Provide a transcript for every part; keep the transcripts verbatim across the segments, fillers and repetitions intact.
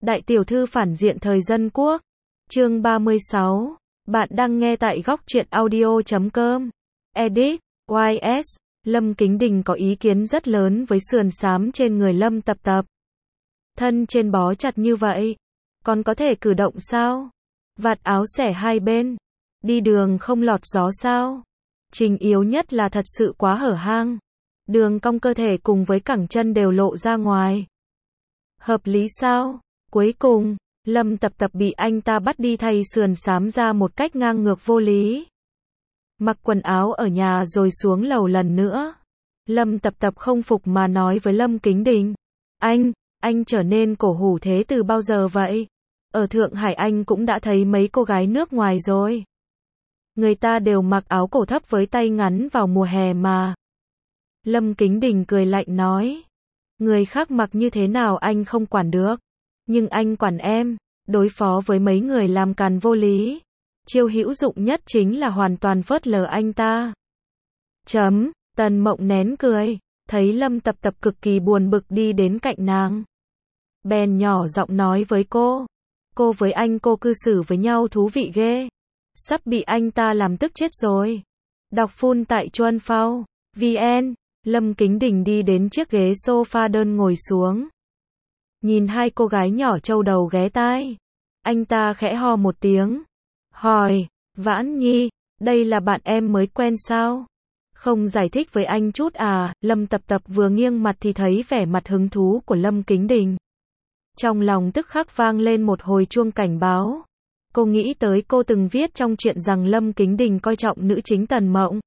Đại tiểu thư phản diện thời dân quốc. Chương ba mươi sáu. Bạn đang nghe tại góc truyện audio chấm com. Edit. Y S. Lâm Kính Đình có ý kiến rất lớn với sườn xám trên người Lâm Tập Tập. Thân trên bó chặt như vậy, còn có thể cử động sao? Vạt áo xẻ hai bên, đi đường không lọt gió sao? Trình yếu nhất là thật sự quá hở hang. Đường cong cơ thể cùng với cẳng chân đều lộ ra ngoài. Hợp lý sao? Cuối cùng, Lâm Tập Tập bị anh ta bắt đi thay sườn xám ra một cách ngang ngược vô lý. Mặc quần áo ở nhà rồi xuống lầu lần nữa. Lâm Tập Tập không phục mà nói với Lâm Kính Đình. Anh, anh trở nên cổ hủ thế từ bao giờ vậy? Ở Thượng Hải anh cũng đã thấy mấy cô gái nước ngoài rồi. Người ta đều mặc áo cổ thấp với tay ngắn vào mùa hè mà. Lâm Kính Đình cười lạnh nói. Người khác mặc như thế nào anh không quản được. Nhưng anh quản em, đối phó với mấy người làm càn vô lý. Chiêu hữu dụng nhất chính là hoàn toàn phớt lờ anh ta. Chấm, Tần Mộng nén cười, thấy Lâm Tập Tập cực kỳ buồn bực đi đến cạnh nàng. Bèn nhỏ giọng nói với cô. Cô với anh cô cư xử với nhau thú vị ghê. Sắp bị anh ta làm tức chết rồi. Đọc full tại Chuan Phao, vn. Lâm Kính Đình đi đến chiếc ghế sofa đơn ngồi xuống. Nhìn hai cô gái nhỏ trâu đầu ghé tai. Anh ta khẽ ho một tiếng. Hỏi, Vãn Nhi, đây là bạn em mới quen sao? Không giải thích với anh chút à? Lâm Tập Tập vừa nghiêng mặt thì thấy vẻ mặt hứng thú của Lâm Kính Đình. Trong lòng tức khắc vang lên một hồi chuông cảnh báo. Cô nghĩ tới cô từng viết trong truyện rằng Lâm Kính Đình coi trọng nữ chính Tần Mộng.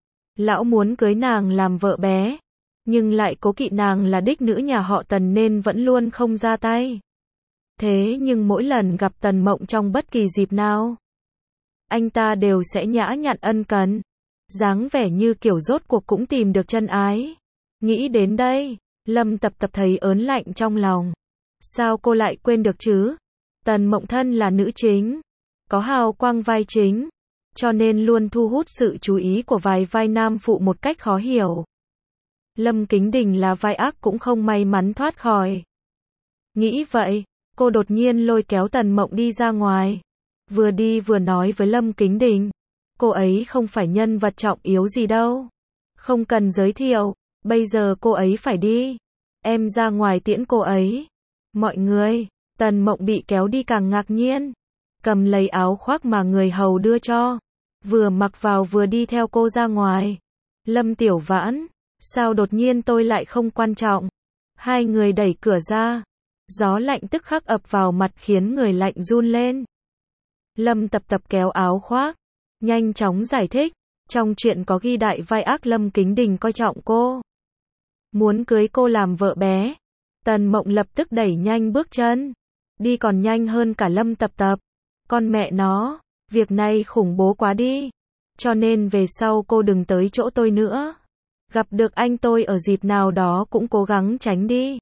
Lão muốn cưới nàng làm vợ bé, nhưng lại cố kỵ nàng là đích nữ nhà họ Tần nên vẫn luôn không ra tay. Thế nhưng mỗi lần gặp Tần Mộng trong bất kỳ dịp nào, anh ta đều sẽ nhã nhặn ân cần, dáng vẻ như kiểu rốt cuộc cũng tìm được chân ái. Nghĩ đến đây, Lâm Tập Tập thấy ớn lạnh trong lòng. Sao cô lại quên được chứ? Tần Mộng thân là nữ chính, có hào quang vai chính, cho nên luôn thu hút sự chú ý của vài vai nam phụ một cách khó hiểu. Lâm Kính Đình là vai ác cũng không may mắn thoát khỏi. Nghĩ vậy, cô đột nhiên lôi kéo Tần Mộng đi ra ngoài. Vừa đi vừa nói với Lâm Kính Đình. Cô ấy không phải nhân vật trọng yếu gì đâu. Không cần giới thiệu, bây giờ cô ấy phải đi. Em ra ngoài tiễn cô ấy. Mọi người, Tần Mộng bị kéo đi càng ngạc nhiên. Cầm lấy áo khoác mà người hầu đưa cho. Vừa mặc vào vừa đi theo cô ra ngoài. Lâm Tiểu Vãn, sao đột nhiên tôi lại không quan trọng? Hai người đẩy cửa ra. Gió lạnh tức khắc ập vào mặt khiến người lạnh run lên. Lâm Tập Tập kéo áo khoác, nhanh chóng giải thích. Trong chuyện có ghi đại vai ác Lâm Kính Đình coi trọng cô, muốn cưới cô làm vợ bé. Tần Mộng lập tức đẩy nhanh bước chân, đi còn nhanh hơn cả Lâm Tập Tập. Con mẹ nó, việc này khủng bố quá đi. Cho nên về sau cô đừng tới chỗ tôi nữa. Gặp được anh tôi ở dịp nào đó cũng cố gắng tránh đi.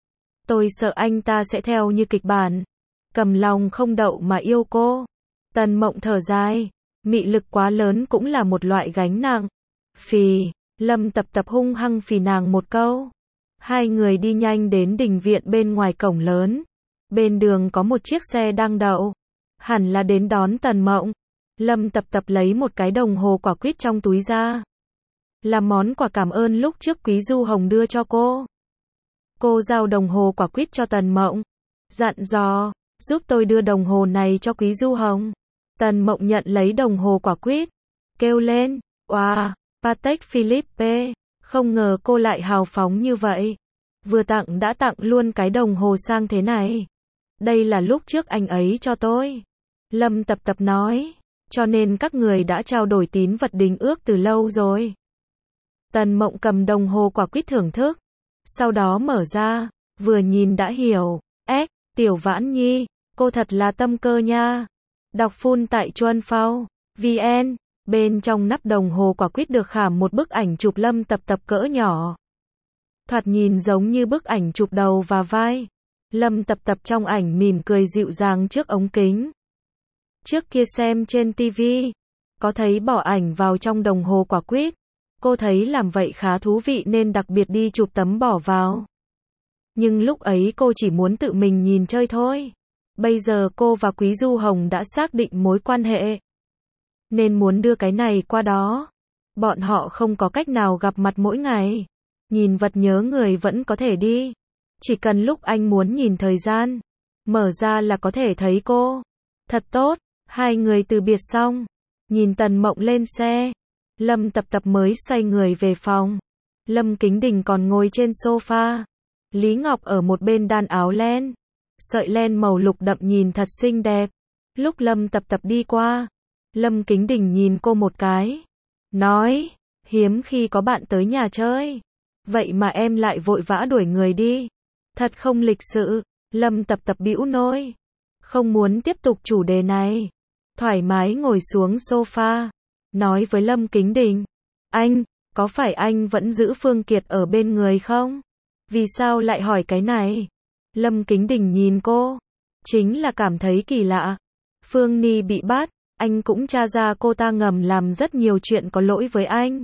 Tôi sợ anh ta sẽ theo như kịch bản, cầm lòng không đậu mà yêu cô. Tần Mộng thở dài, mị lực quá lớn cũng là một loại gánh nặng. Phì, Lâm Tập Tập hung hăng phì nàng một câu. Hai người đi nhanh đến đình viện bên ngoài cổng lớn. Bên đường có một chiếc xe đang đậu, hẳn là đến đón Tần Mộng. Lâm Tập Tập lấy một cái đồng hồ quả quýt trong túi ra, là món quà cảm ơn lúc trước Quý Du Hồng đưa cho cô. Cô giao đồng hồ quả quýt cho Tần Mộng, dặn dò, giúp tôi đưa đồng hồ này cho Quý Du Hồng. Tần Mộng nhận lấy đồng hồ quả quýt, kêu lên, wow, Patek Philippe, không ngờ cô lại hào phóng như vậy. Vừa tặng đã tặng luôn cái đồng hồ sang thế này. Đây là lúc trước anh ấy cho tôi. Lâm Tập Tập nói, cho nên các người đã trao đổi tín vật đính ước từ lâu rồi. Tần Mộng cầm đồng hồ quả quýt thưởng thức, sau đó mở ra, vừa nhìn đã hiểu. Ếch, Tiểu Vãn Nhi, cô thật là tâm cơ nha. Đọc full tại Chuan Phao, vn. Bên trong nắp đồng hồ quả quýt được khảm một bức ảnh chụp Lâm Tập Tập cỡ nhỏ. Thoạt nhìn giống như bức ảnh chụp đầu và vai. Lâm Tập Tập trong ảnh mỉm cười dịu dàng trước ống kính. Trước kia xem trên ti vi, có thấy bỏ ảnh vào trong đồng hồ quả quýt. Cô thấy làm vậy khá thú vị nên đặc biệt đi chụp tấm bỏ vào. Nhưng lúc ấy cô chỉ muốn tự mình nhìn chơi thôi. Bây giờ cô và Quý Du Hồng đã xác định mối quan hệ, nên muốn đưa cái này qua đó. Bọn họ không có cách nào gặp mặt mỗi ngày. Nhìn vật nhớ người vẫn có thể đi. Chỉ cần lúc anh muốn nhìn thời gian, mở ra là có thể thấy cô. Thật tốt, hai người từ biệt xong. Nhìn Tần Mộng lên xe. Lâm Tập Tập mới xoay người về phòng. Lâm Kính Đình còn ngồi trên sofa. Lý Ngọc ở một bên đan áo len. Sợi len màu lục đậm nhìn thật xinh đẹp. Lúc Lâm Tập Tập đi qua, Lâm Kính Đình nhìn cô một cái. Nói, hiếm khi có bạn tới nhà chơi. Vậy mà em lại vội vã đuổi người đi. Thật không lịch sự. Lâm Tập Tập bĩu môi. Không muốn tiếp tục chủ đề này. Thoải mái ngồi xuống sofa. Nói với Lâm Kính Đình. Anh, có phải anh vẫn giữ Phương Kiệt ở bên người không? Vì sao lại hỏi cái này? Lâm Kính Đình nhìn cô. Chính là cảm thấy kỳ lạ. Phương Ni bị bắt. Anh cũng tra ra cô ta ngầm làm rất nhiều chuyện có lỗi với anh.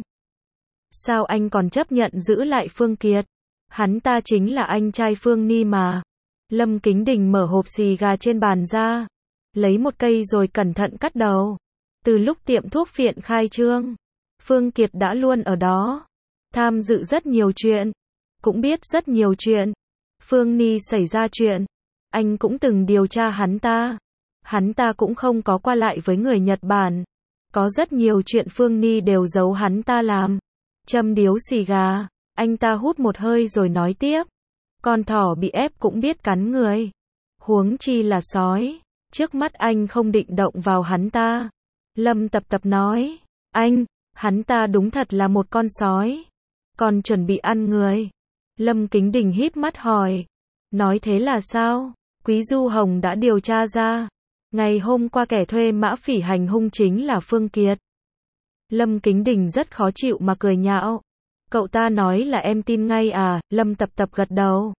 Sao anh còn chấp nhận giữ lại Phương Kiệt? Hắn ta chính là anh trai Phương Ni mà. Lâm Kính Đình mở hộp xì gà trên bàn ra. Lấy một cây rồi cẩn thận cắt đầu. Từ lúc tiệm thuốc phiện khai trương, Phương Kiệt đã luôn ở đó. Tham dự rất nhiều chuyện. Cũng biết rất nhiều chuyện. Phương Ni xảy ra chuyện. Anh cũng từng điều tra hắn ta. Hắn ta cũng không có qua lại với người Nhật Bản. Có rất nhiều chuyện Phương Ni đều giấu hắn ta làm. Châm điếu xì gà. Anh ta hút một hơi rồi nói tiếp. Con thỏ bị ép cũng biết cắn người. Huống chi là sói. Trước mắt anh không định động vào hắn ta. Lâm Tập Tập nói. Anh, hắn ta đúng thật là một con sói. Còn chuẩn bị ăn người. Lâm Kính Đình híp mắt hỏi. Nói thế là sao? Quý Du Hồng đã điều tra ra. Ngày hôm qua kẻ thuê Mã Phỉ hành hung chính là Phương Kiệt. Lâm Kính Đình rất khó chịu mà cười nhạo. Cậu ta nói là em tin ngay à? Lâm Tập Tập gật đầu.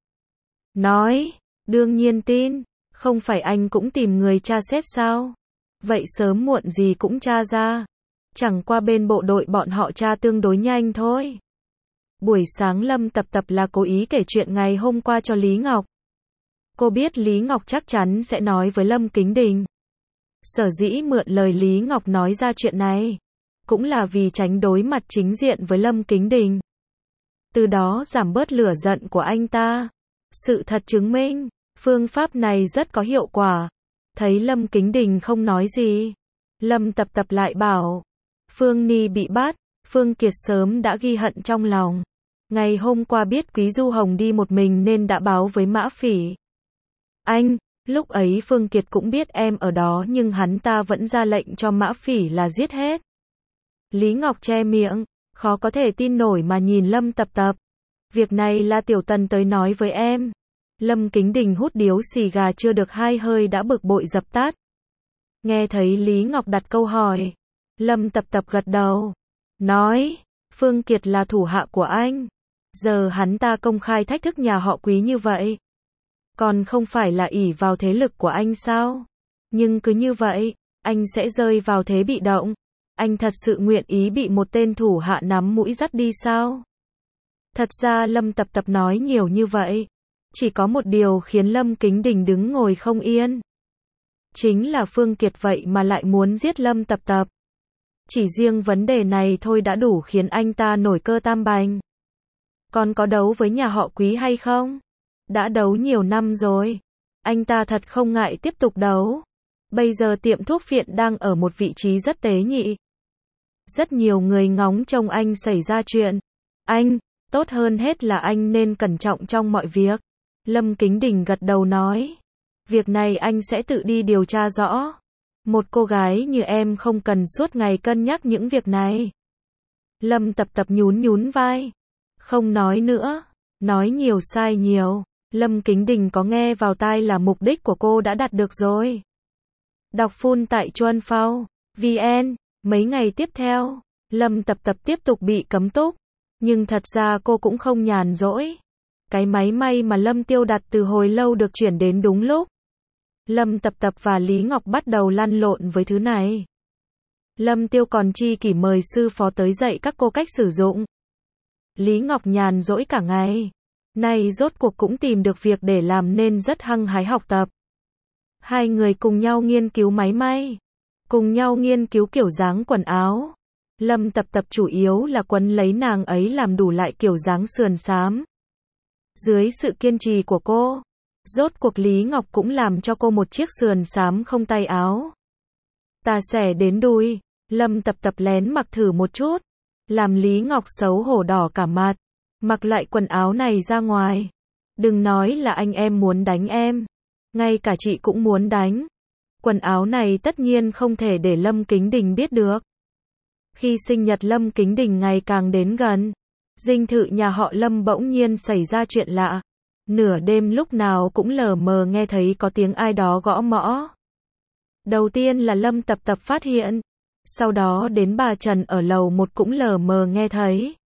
Nói, đương nhiên tin. Không phải anh cũng tìm người tra xét sao? Vậy sớm muộn gì cũng tra ra. Chẳng qua bên bộ đội bọn họ tra tương đối nhanh thôi. Buổi sáng Lâm Tập Tập là cố ý kể chuyện ngày hôm qua cho Lý Ngọc. Cô biết Lý Ngọc chắc chắn sẽ nói với Lâm Kính Đình. Sở dĩ mượn lời Lý Ngọc nói ra chuyện này, cũng là vì tránh đối mặt chính diện với Lâm Kính Đình. Từ đó giảm bớt lửa giận của anh ta. Sự thật chứng minh, phương pháp này rất có hiệu quả. Thấy Lâm Kính Đình không nói gì, Lâm Tập Tập lại bảo. Phương Ni bị bắt, Phương Kiệt sớm đã ghi hận trong lòng. Ngày hôm qua biết Quý Du Hồng đi một mình nên đã báo với Mã Phỉ. Anh, lúc ấy Phương Kiệt cũng biết em ở đó nhưng hắn ta vẫn ra lệnh cho Mã Phỉ là giết hết. Lý Ngọc che miệng, khó có thể tin nổi mà nhìn Lâm Tập Tập. Việc này là Tiểu Tần tới nói với em. Lâm Kính Đình hút điếu xì gà chưa được hai hơi đã bực bội dập tắt. Nghe thấy Lý Ngọc đặt câu hỏi, Lâm Tập Tập gật đầu. Nói, Phương Kiệt là thủ hạ của anh. Giờ hắn ta công khai thách thức nhà họ Quý như vậy. Còn không phải là ỷ vào thế lực của anh sao? Nhưng cứ như vậy, anh sẽ rơi vào thế bị động. Anh thật sự nguyện ý bị một tên thủ hạ nắm mũi dắt đi sao? Thật ra Lâm Tập Tập nói nhiều như vậy. Chỉ có một điều khiến Lâm Kính Đình đứng ngồi không yên. Chính là Phương Kiệt vậy mà lại muốn giết Lâm Tập Tập. Chỉ riêng vấn đề này thôi đã đủ khiến anh ta nổi cơ tam bành. Còn có đấu với nhà họ Quý hay không? Đã đấu nhiều năm rồi. Anh ta thật không ngại tiếp tục đấu. Bây giờ tiệm thuốc phiện đang ở một vị trí rất tế nhị. Rất nhiều người ngóng trông anh xảy ra chuyện. Anh, tốt hơn hết là anh nên cẩn trọng trong mọi việc. Lâm Kính Đình gật đầu nói. Việc này anh sẽ tự đi điều tra rõ. Một cô gái như em không cần suốt ngày cân nhắc những việc này. Lâm Tập Tập nhún nhún vai. Không nói nữa. Nói nhiều sai nhiều. Lâm Kính Đình có nghe vào tai là mục đích của cô đã đạt được rồi. Đọc full tại Chuan Phao vê en. Mấy ngày tiếp theo, Lâm Tập Tập tiếp tục bị cấm túc. Nhưng thật ra cô cũng không nhàn rỗi. Cái máy may mà Lâm Tiêu đặt từ hồi lâu được chuyển đến đúng lúc. Lâm Tập Tập và Lý Ngọc bắt đầu lăn lộn với thứ này. Lâm Tiêu còn chi kỷ mời sư phó tới dạy các cô cách sử dụng. Lý Ngọc nhàn rỗi cả ngày. Nay rốt cuộc cũng tìm được việc để làm nên rất hăng hái học tập. Hai người cùng nhau nghiên cứu máy may, cùng nhau nghiên cứu kiểu dáng quần áo. Lâm Tập Tập chủ yếu là quấn lấy nàng ấy làm đủ lại kiểu dáng sườn xám. Dưới sự kiên trì của cô, rốt cuộc Lý Ngọc cũng làm cho cô một chiếc sườn xám không tay áo. Tà xẻ đến đùi, Lâm Tập Tập lén mặc thử một chút, làm Lý Ngọc xấu hổ đỏ cả mặt. Mặc lại quần áo này ra ngoài. Đừng nói là anh em muốn đánh em. Ngay cả chị cũng muốn đánh. Quần áo này tất nhiên không thể để Lâm Kính Đình biết được. Khi sinh nhật Lâm Kính Đình ngày càng đến gần, dinh thự nhà họ Lâm bỗng nhiên xảy ra chuyện lạ. Nửa đêm lúc nào cũng lờ mờ nghe thấy có tiếng ai đó gõ mõ. Đầu tiên là Lâm Tập Tập phát hiện. Sau đó đến bà Trần ở lầu một cũng lờ mờ nghe thấy.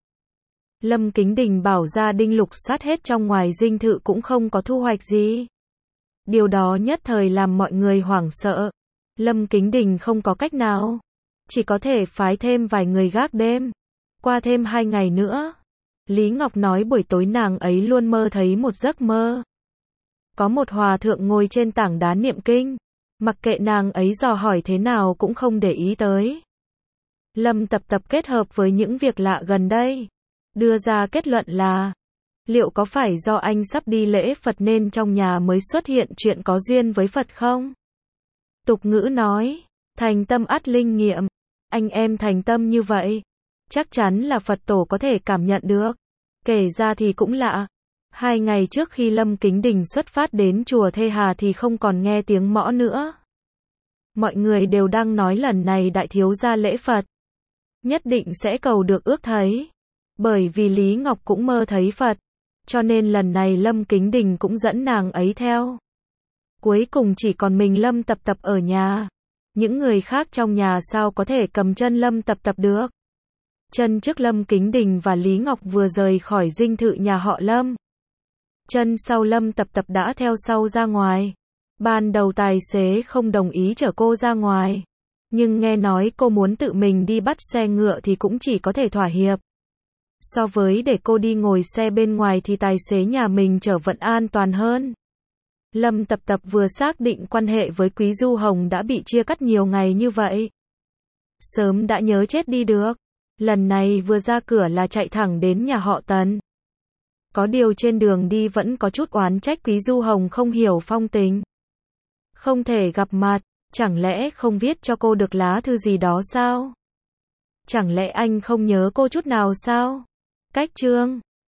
Lâm Kính Đình bảo gia đình lục soát hết trong ngoài dinh thự cũng không có thu hoạch gì. Điều đó nhất thời làm mọi người hoảng sợ. Lâm Kính Đình không có cách nào. Chỉ có thể phái thêm vài người gác đêm. Qua thêm hai ngày nữa. Lý Ngọc nói buổi tối nàng ấy luôn mơ thấy một giấc mơ. Có một hòa thượng ngồi trên tảng đá niệm kinh. Mặc kệ nàng ấy dò hỏi thế nào cũng không để ý tới. Lâm Tập Tập kết hợp với những việc lạ gần đây. Đưa ra kết luận là, liệu có phải do anh sắp đi lễ Phật nên trong nhà mới xuất hiện chuyện có duyên với Phật không? Tục ngữ nói, thành tâm ắt linh nghiệm. Anh em thành tâm như vậy, chắc chắn là Phật tổ có thể cảm nhận được. Kể ra thì cũng lạ. Hai ngày trước khi Lâm Kính Đình xuất phát đến chùa Thê Hà thì không còn nghe tiếng mõ nữa. Mọi người đều đang nói lần này đại thiếu gia lễ Phật. Nhất định sẽ cầu được ước thấy. Bởi vì Lý Ngọc cũng mơ thấy Phật, cho nên lần này Lâm Kính Đình cũng dẫn nàng ấy theo. Cuối cùng chỉ còn mình Lâm Tập Tập ở nhà. Những người khác trong nhà sao có thể cầm chân Lâm Tập Tập được. Chân trước Lâm Kính Đình và Lý Ngọc vừa rời khỏi dinh thự nhà họ Lâm. Chân sau Lâm Tập Tập đã theo sau ra ngoài. Ban đầu tài xế không đồng ý chở cô ra ngoài. Nhưng nghe nói cô muốn tự mình đi bắt xe ngựa thì cũng chỉ có thể thỏa hiệp. So với để cô đi ngồi xe bên ngoài thì tài xế nhà mình chở vẫn an toàn hơn. Lâm Tập Tập vừa xác định quan hệ với Quý Du Hồng đã bị chia cắt nhiều ngày như vậy. Sớm đã nhớ chết đi được. Lần này vừa ra cửa là chạy thẳng đến nhà họ Tần. Có điều trên đường đi vẫn có chút oán trách Quý Du Hồng không hiểu phong tình. Không thể gặp mặt, chẳng lẽ không viết cho cô được lá thư gì đó sao? Chẳng lẽ anh không nhớ cô chút nào sao? Cách chương